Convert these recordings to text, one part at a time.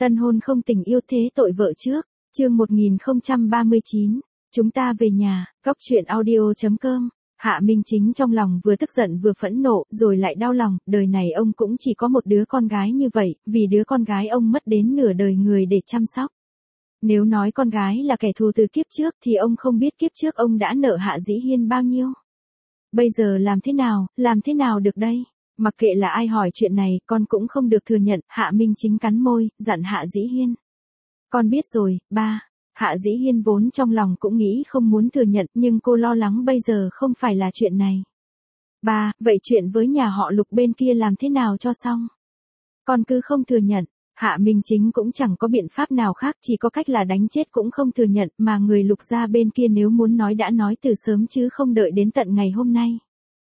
Tân hôn không tình yêu thế tội vợ trước, chương 1039, chúng ta về nhà, góc truyện audio.com. Hạ Minh Chính trong lòng vừa tức giận vừa phẫn nộ, rồi lại đau lòng, đời này ông cũng chỉ có một đứa con gái như vậy, vì đứa con gái ông mất đến nửa đời người để chăm sóc. Nếu nói con gái là kẻ thù từ kiếp trước thì ông không biết kiếp trước ông đã nợ Hạ Dĩ Hiên bao nhiêu. Bây giờ làm thế nào được đây? Mặc kệ là ai hỏi chuyện này, con cũng không được thừa nhận, Hạ Minh Chính cắn môi, dặn Hạ Dĩ Hiên. Con biết rồi, ba. Hạ Dĩ Hiên vốn trong lòng cũng nghĩ không muốn thừa nhận, nhưng cô lo lắng bây giờ không phải là chuyện này. Ba, vậy chuyện với nhà họ Lục bên kia làm thế nào cho xong? Con cứ không thừa nhận. Hạ Minh Chính cũng chẳng có biện pháp nào khác, chỉ có cách là đánh chết cũng không thừa nhận, mà người Lục gia bên kia nếu muốn nói đã nói từ sớm chứ không đợi đến tận ngày hôm nay.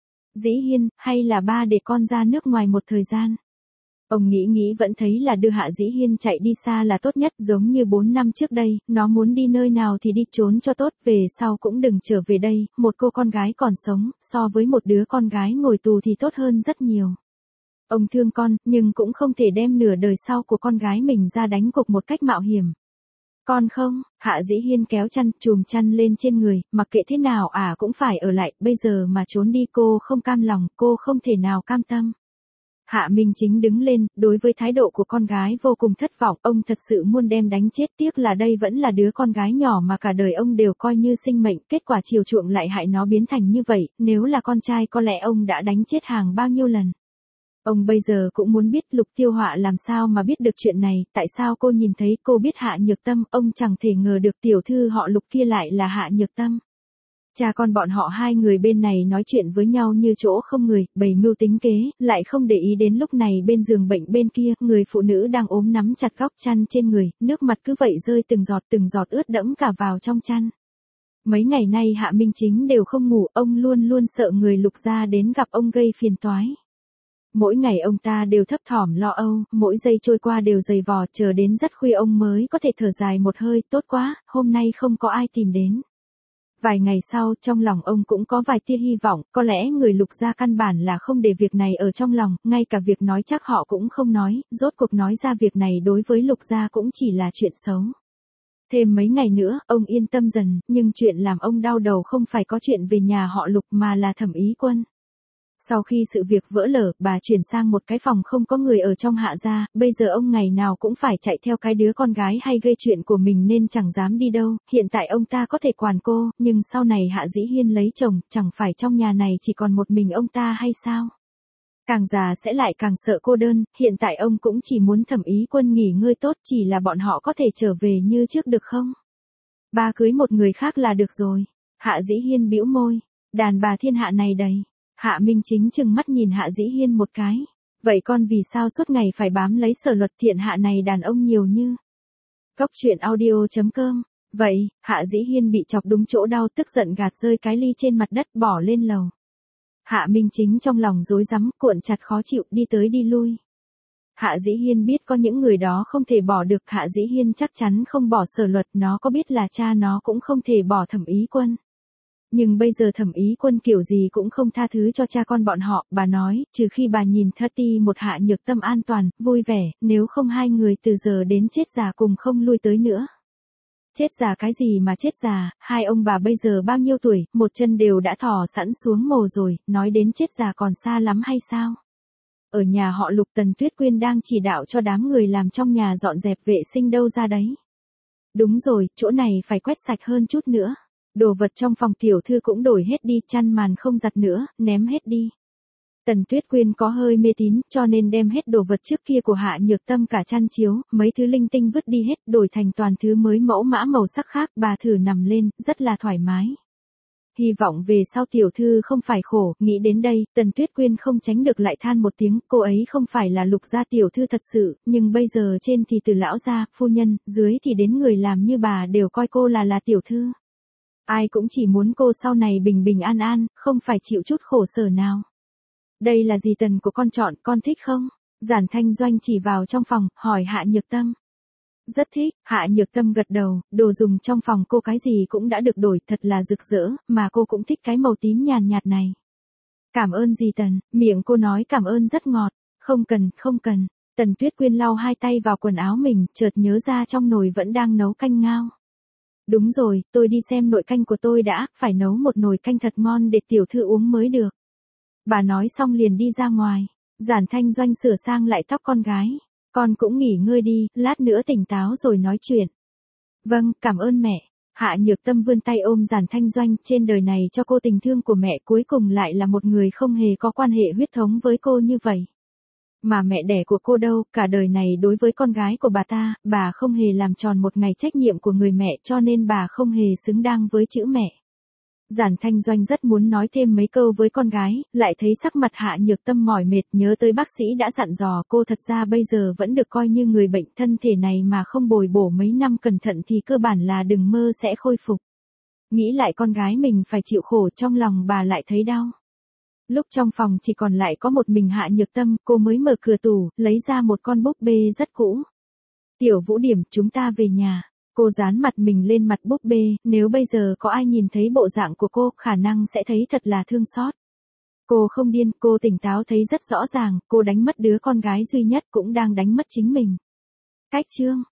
Dĩ Hiên, hay là ba để con ra nước ngoài một thời gian? Ông nghĩ vẫn thấy là đưa Hạ Dĩ Hiên chạy đi xa là tốt nhất, giống như 4 năm trước đây, nó muốn đi nơi nào thì đi trốn cho tốt, về sau cũng đừng trở về đây, một cô con gái còn sống, so với một đứa con gái ngồi tù thì tốt hơn rất nhiều. Ông thương con, nhưng cũng không thể đem nửa đời sau của con gái mình ra đánh cuộc một cách mạo hiểm. Con không, Hạ Dĩ Hiên kéo chùm chăn lên trên người, mặc kệ thế nào cũng phải ở lại, bây giờ mà trốn đi cô không cam lòng, cô không thể nào cam tâm. Hạ Minh Chính đứng lên, đối với thái độ của con gái vô cùng thất vọng, ông thật sự muốn đem đánh chết, tiếc là đây vẫn là đứa con gái nhỏ mà cả đời ông đều coi như sinh mệnh, kết quả chiều chuộng lại hại nó biến thành như vậy, nếu là con trai có lẽ ông đã đánh chết hàng bao nhiêu lần. Ông bây giờ cũng muốn biết Lục Tiêu Họa làm sao mà biết được chuyện này, tại sao cô nhìn thấy cô biết Hạ Nhược Tâm, ông chẳng thể ngờ được tiểu thư họ Lục kia lại là Hạ Nhược Tâm. Cha con bọn họ hai người bên này nói chuyện với nhau như chỗ không người, bày mưu tính kế, lại không để ý đến lúc này bên giường bệnh bên kia, người phụ nữ đang ốm nắm chặt góc chăn trên người, nước mặt cứ vậy rơi từng giọt ướt đẫm cả vào trong chăn. Mấy ngày nay Hạ Minh Chính đều không ngủ, ông luôn sợ người Lục gia đến gặp ông gây phiền toái. Mỗi ngày ông ta đều thấp thỏm lo âu, mỗi giây trôi qua đều dày vò, chờ đến rất khuya ông mới có thể thở dài một hơi, tốt quá, hôm nay không có ai tìm đến. Vài ngày sau, trong lòng ông cũng có vài tia hy vọng, có lẽ người Lục gia căn bản là không để việc này ở trong lòng, ngay cả việc nói chắc họ cũng không nói, rốt cuộc nói ra việc này đối với Lục gia cũng chỉ là chuyện xấu. Thêm mấy ngày nữa, ông yên tâm dần, nhưng chuyện làm ông đau đầu không phải có chuyện về nhà họ Lục mà là Thẩm Ý Quân. Sau khi sự việc vỡ lở, bà chuyển sang một cái phòng không có người ở trong Hạ gia, bây giờ ông ngày nào cũng phải chạy theo cái đứa con gái hay gây chuyện của mình nên chẳng dám đi đâu, hiện tại ông ta có thể quản cô, nhưng sau này Hạ Dĩ Hiên lấy chồng, chẳng phải trong nhà này chỉ còn một mình ông ta hay sao? Càng già sẽ lại càng sợ cô đơn, hiện tại ông cũng chỉ muốn Thẩm Ý Quân nghỉ ngơi tốt, chỉ là bọn họ có thể trở về như trước được không? Ba cưới một người khác là được rồi. Hạ Dĩ Hiên bĩu môi, đàn bà thiên hạ này đầy. Hạ Minh Chính trừng mắt nhìn Hạ Dĩ Hiên một cái. Vậy con vì sao suốt ngày phải bám lấy Sở Luật Thiện Hạ này đàn ông nhiều như? Góc truyện audio.com. Vậy, Hạ Dĩ Hiên bị chọc đúng chỗ đau, tức giận gạt rơi cái ly trên mặt đất bỏ lên lầu. Hạ Minh Chính trong lòng rối rắm, cuộn chặt khó chịu, đi tới đi lui. Hạ Dĩ Hiên biết có những người đó không thể bỏ được, Hạ Dĩ Hiên chắc chắn không bỏ Sở Luật, nó có biết là cha nó cũng không thể bỏ Thẩm Ý Quân. Nhưng bây giờ Thẩm Ý Quân kiểu gì cũng không tha thứ cho cha con bọn họ, bà nói, trừ khi bà nhìn một Hạ Nhược Tâm an toàn, vui vẻ, nếu không hai người từ giờ đến chết già cùng không lui tới nữa. Chết già cái gì mà chết già, hai ông bà bây giờ bao nhiêu tuổi, một chân đều đã thò sẵn xuống mồ rồi, nói đến chết già còn xa lắm hay sao? Ở nhà họ Lục, Tần Tuyết Quyên đang chỉ đạo cho đám người làm trong nhà dọn dẹp vệ sinh đâu ra đấy. Đúng rồi, chỗ này phải quét sạch hơn chút nữa. Đồ vật trong phòng tiểu thư cũng đổi hết đi, chăn màn không giặt nữa, ném hết đi. Tần Tuyết Quyên có hơi mê tín, cho nên đem hết đồ vật trước kia của Hạ Nhược Tâm, cả chăn chiếu, mấy thứ linh tinh vứt đi hết, đổi thành toàn thứ mới mẫu mã màu sắc khác, bà thử nằm lên, rất là thoải mái. Hy vọng về sau tiểu thư không phải khổ, nghĩ đến đây, Tần Tuyết Quyên không tránh được lại than một tiếng, cô ấy không phải là Lục gia tiểu thư thật sự, nhưng bây giờ trên thì từ lão gia, phu nhân, dưới thì đến người làm như bà đều coi cô là tiểu thư. Ai cũng chỉ muốn cô sau này bình bình an an, không phải chịu chút khổ sở nào. Đây là gì Tần của con chọn, con thích không? Giản Thanh Doanh chỉ vào trong phòng, hỏi Hạ Nhược Tâm. Rất thích, Hạ Nhược Tâm gật đầu, đồ dùng trong phòng cô cái gì cũng đã được đổi, thật là rực rỡ, mà cô cũng thích cái màu tím nhàn nhạt này. Cảm ơn gì Tần, miệng cô nói cảm ơn rất ngọt, không cần. Tần Tuyết Quyên lau hai tay vào quần áo mình, chợt nhớ ra trong nồi vẫn đang nấu canh ngao. Đúng rồi, tôi đi xem nội canh của tôi đã, phải nấu một nồi canh thật ngon để tiểu thư uống mới được. Bà nói xong liền đi ra ngoài. Giản Thanh Doanh sửa sang lại tóc con gái. Con cũng nghỉ ngơi đi, lát nữa tỉnh táo rồi nói chuyện. Vâng, cảm ơn mẹ. Hạ Nhược Tâm vươn tay ôm Giản Thanh Doanh, trên đời này cho cô tình thương của mẹ cuối cùng lại là một người không hề có quan hệ huyết thống với cô như vậy. Mà mẹ đẻ của cô đâu, cả đời này đối với con gái của bà không hề làm tròn một ngày trách nhiệm của người mẹ cho nên bà không hề xứng đáng với chữ mẹ. Giản Thanh Doanh rất muốn nói thêm mấy câu với con gái, lại thấy sắc mặt Hạ Nhược Tâm mỏi mệt, nhớ tới bác sĩ đã dặn dò cô thật ra bây giờ vẫn được coi như người bệnh, thân thể này mà không bồi bổ mấy năm cẩn thận thì cơ bản là đừng mơ sẽ khôi phục. Nghĩ lại con gái mình phải chịu khổ, trong lòng bà lại thấy đau. Lúc trong phòng chỉ còn lại có một mình Hạ Nhược Tâm, cô mới mở cửa tủ, lấy ra một con búp bê rất cũ. Tiểu Vũ Điểm, chúng ta về nhà. Cô dán mặt mình lên mặt búp bê, nếu bây giờ có ai nhìn thấy bộ dạng của cô, khả năng sẽ thấy thật là thương xót. Cô không điên, cô tỉnh táo thấy rất rõ ràng, cô đánh mất đứa con gái duy nhất cũng đang đánh mất chính mình. Cách chương